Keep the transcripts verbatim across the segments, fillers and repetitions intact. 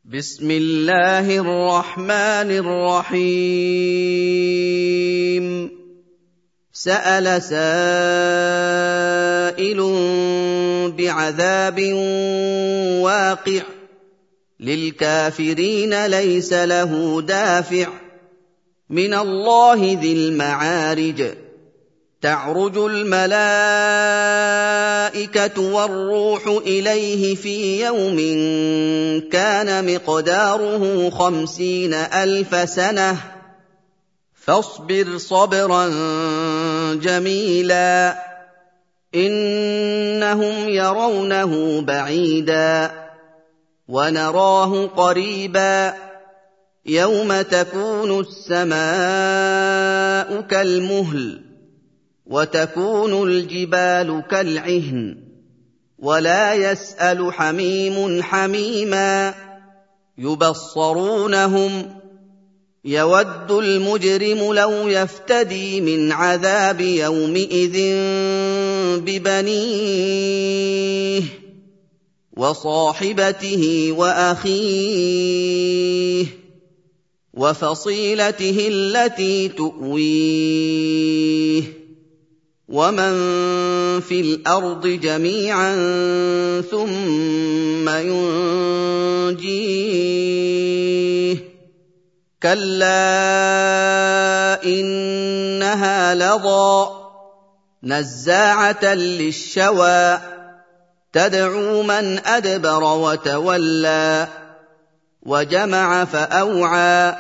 بسم الله الرحمن الرحيم سأل سائل بعذاب واقع للكافرين ليس له دافع من الله ذي المعارج تعرج الملائكة والروح إليه في يوم كان مقداره خمسين ألف سنة فاصبر صبرا جميلا إنهم يرونه بعيدا ونراه قريبا يوم تكون السماء كالمهل وتكون الجبال كالعهن ولا يسأل حميم حميما يبصرونهم يود المجرم لو يفتدي من عذاب يومئذ ببنيه وصاحبته وأخيه وفصيلته التي تؤويه ومن في الأرض جميعا ثم ينجيه كلا إنها لظى نزاعة للشوى تدعو من أدبر وتولى وجمع فأوعى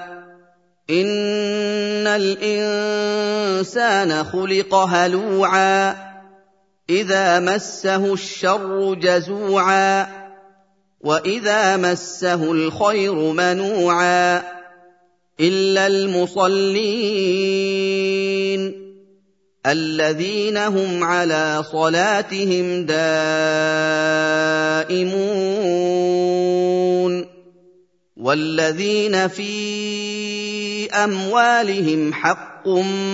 إن الإنسان خلق هلوعا إذا مسه الشر جزوعا وإذا مسه الخير منوعا إلا المصلين الذين هم على صلاتهم دائمون والذين في أموالهم حق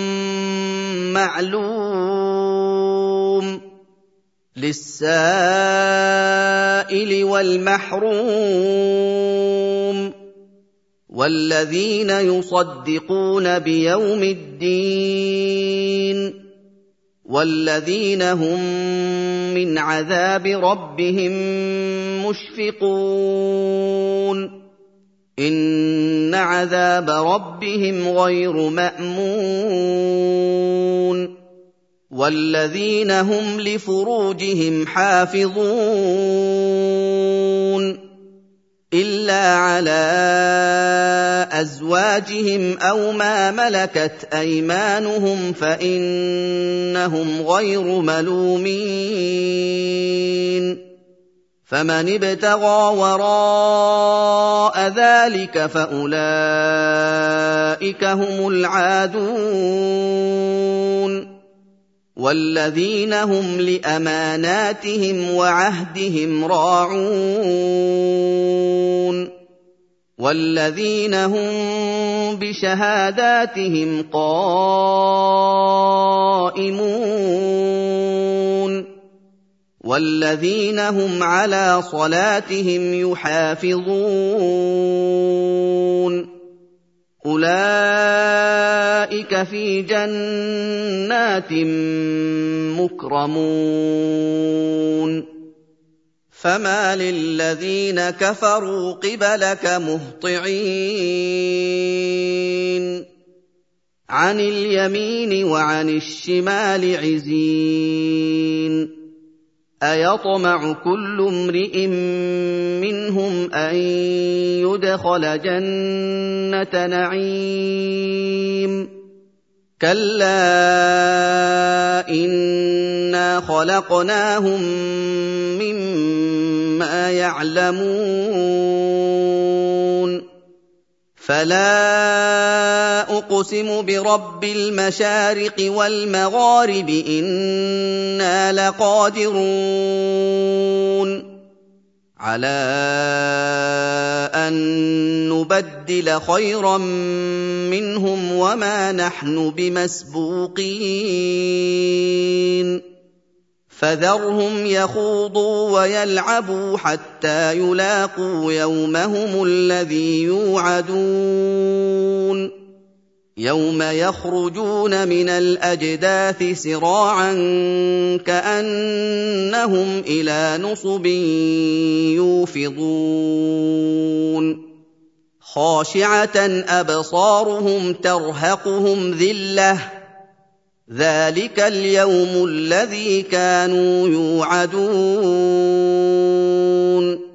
معلوم للسائل والمحروم والذين يصدقون بيوم الدين والذين هم من عذاب ربهم مشفقون إن عذاب ربهم غير مأمون والذين هم لفروجهم حافظون إلا على أزواجهم أو ما ملكت أيمانهم فإنهم غير ملومين فمن ابتغى وراء ذلك فأولئك هم العادون والذين هم لأماناتهم وعهدهم راعون والذين هم بشهاداتهم قائمون والذين هم على صلاتهم يحافظون أولئك في جنات مكرمون فما للذين كفروا قبلك مهطعين عن اليمين وعن الشمال عزين أيطمع كل امرئ منهم أن يدخل جنة نعيم كلا إنا خلقناهم مما يعلمون فلا أقسم برب المشارق والمغارب إنا لقادرون على أن نبدل خيرا منهم وما نحن بمسبوقين فذرهم يخوضوا ويلعبوا حتى يلاقوا يومهم الذي يوعدون يوم يخرجون من الأجداث سراعا كأنهم إلى نصب يوفضون خاشعة أبصارهم ترهقهم ذلة ذلك اليوم الذي كانوا يوعدون